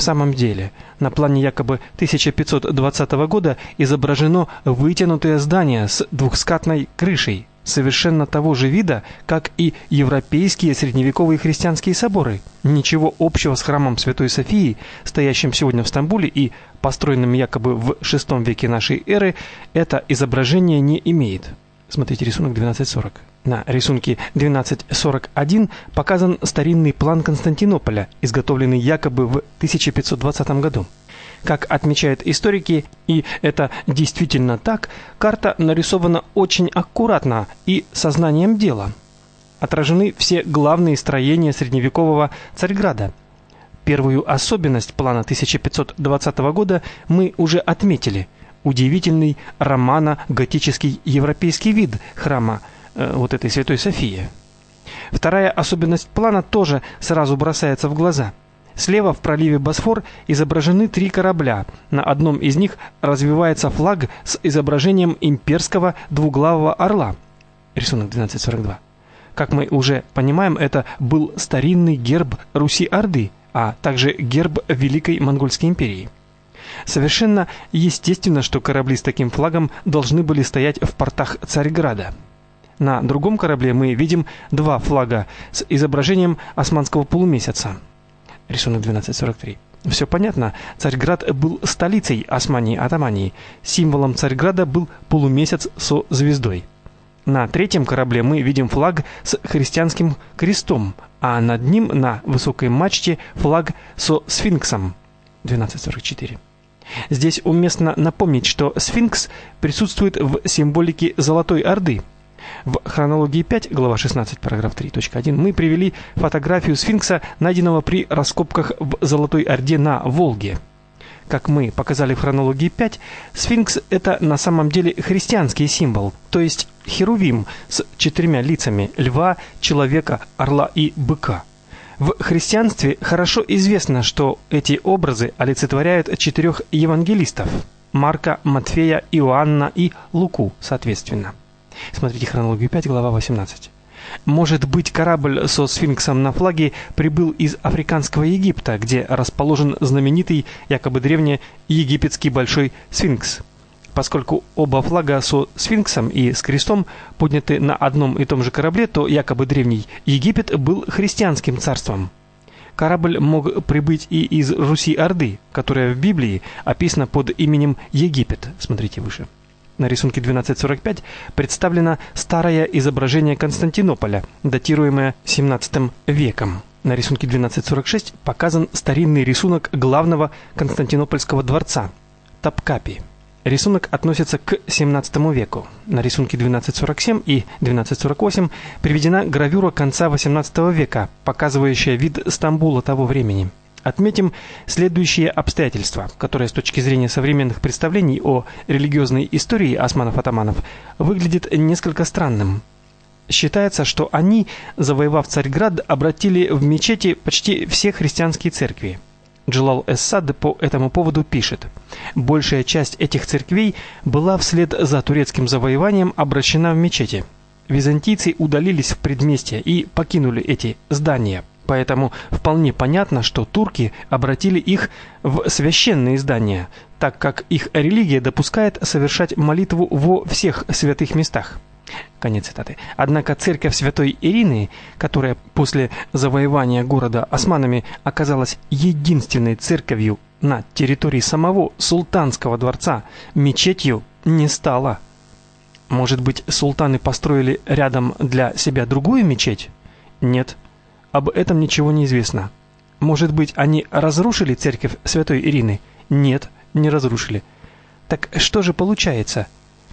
самом деле, на плане якобы 1520 года изображено вытянутое здание с двухскатной крышей, совершенно того же вида, как и европейские средневековые христианские соборы. Ничего общего с храмом Святой Софии, стоящим сегодня в Стамбуле и построенным якобы в VI веке нашей эры, это изображение не имеет. Смотрите рисунок 1240. На рисунке 1241 показан старинный план Константинополя, изготовленный якобы в 1520 году. Как отмечают историки, и это действительно так, карта нарисована очень аккуратно и сознанием дела. Отражены все главные строения средневекового Царьграда. Первую особенность плана 1520 года мы уже отметили. Удивительный романо-готический европейский вид храма вот этой Святой Софии. Вторая особенность плана тоже сразу бросается в глаза. Слева в проливе Босфор изображены 3 корабля. На одном из них развивается флаг с изображением имперского двуглавого орла. Рисунок 1242. Как мы уже понимаем, это был старинный герб Руси-Орды, а также герб Великой Монгольской империи. Совершенно естественно, что корабли с таким флагом должны были стоять в портах Царьграда. На другом корабле мы видим 2 флага с изображением османского полумесяца. Рисунок 1243. Все понятно, Царьград был столицей Османии-Атамании. Символом Царьграда был полумесяц со звездой. На третьем корабле мы видим флаг с христианским крестом, а над ним на высокой мачте флаг со сфинксом. 1244. Здесь уместно напомнить, что сфинкс присутствует в символике Золотой Орды. В хронологии 5, глава 16, параграф 3.1 мы привели фотографию сфинкса, найденного при раскопках в Золотой Орде на Волге. Как мы показали в хронологии 5, сфинкс это на самом деле христианский символ, то есть херувим с 4 лицами: льва, человека, орла и быка. В христианстве хорошо известно, что эти образы олицетворяют 4 евангелистов: Марка, Матфея, Иоанна и Луку, соответственно. Смотрите хронологию 5, глава 18. Может быть, корабль со сфинксом на флаге прибыл из африканского Египта, где расположен знаменитый, якобы древний египетский большой сфинкс. Поскольку оба флага со сфинксом и с крестом подняты на одном и том же корабле, то якобы древний Египет был христианским царством. Корабль мог прибыть и из Руси-Орды, которая в Библии описана под именем Египет. Смотрите выше. На рисунке 1245 представлено старое изображение Константинополя, датируемое 17 веком. На рисунке 1246 показан старинный рисунок главного Константинопольского дворца Топкапи. Рисунок относится к 17 веку. На рисунке 1247 и 1248 приведена гравюра конца 18 века, показывающая вид Стамбула того времени. Отметим следующие обстоятельства, которые с точки зрения современных представлений о религиозной истории османов-атаманов выглядят несколько странным. Считается, что они, завоевав Царьград, обратили в мечети почти все христианские церкви. Джалал эс-Сад по этому поводу пишет: большая часть этих церквей была вслед за турецким завоеванием обращена в мечети. Византийцы удалились в предместья и покинули эти здания. Поэтому вполне понятно, что турки обратили их в священные здания, так как их религия допускает совершать молитву во всех святых местах. Конец цитаты. Однако церковь Святой Ирины, которая после завоевания города османами оказалась единственной церковью на территории самого султанского дворца, мечетью не стала. Может быть, султаны построили рядом для себя другую мечеть? Нет. Об этом ничего не известно. Может быть, они разрушили церковь Святой Ирины? Нет, не разрушили. Так что же получается?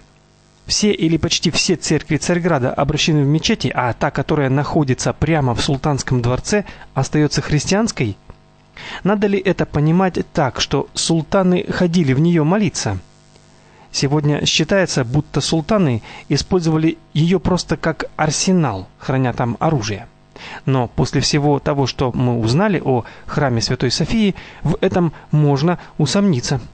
Все или почти все церкви Царьграда обращены в мечети, а та, которая находится прямо в султанском дворце, остается христианской? Надо ли это понимать так, что султаны ходили в нее молиться? Сегодня считается, будто султаны использовали ее просто как арсенал, храня там оружие. Но после всего того, что мы узнали о храме Святой Софии, в этом можно усомниться.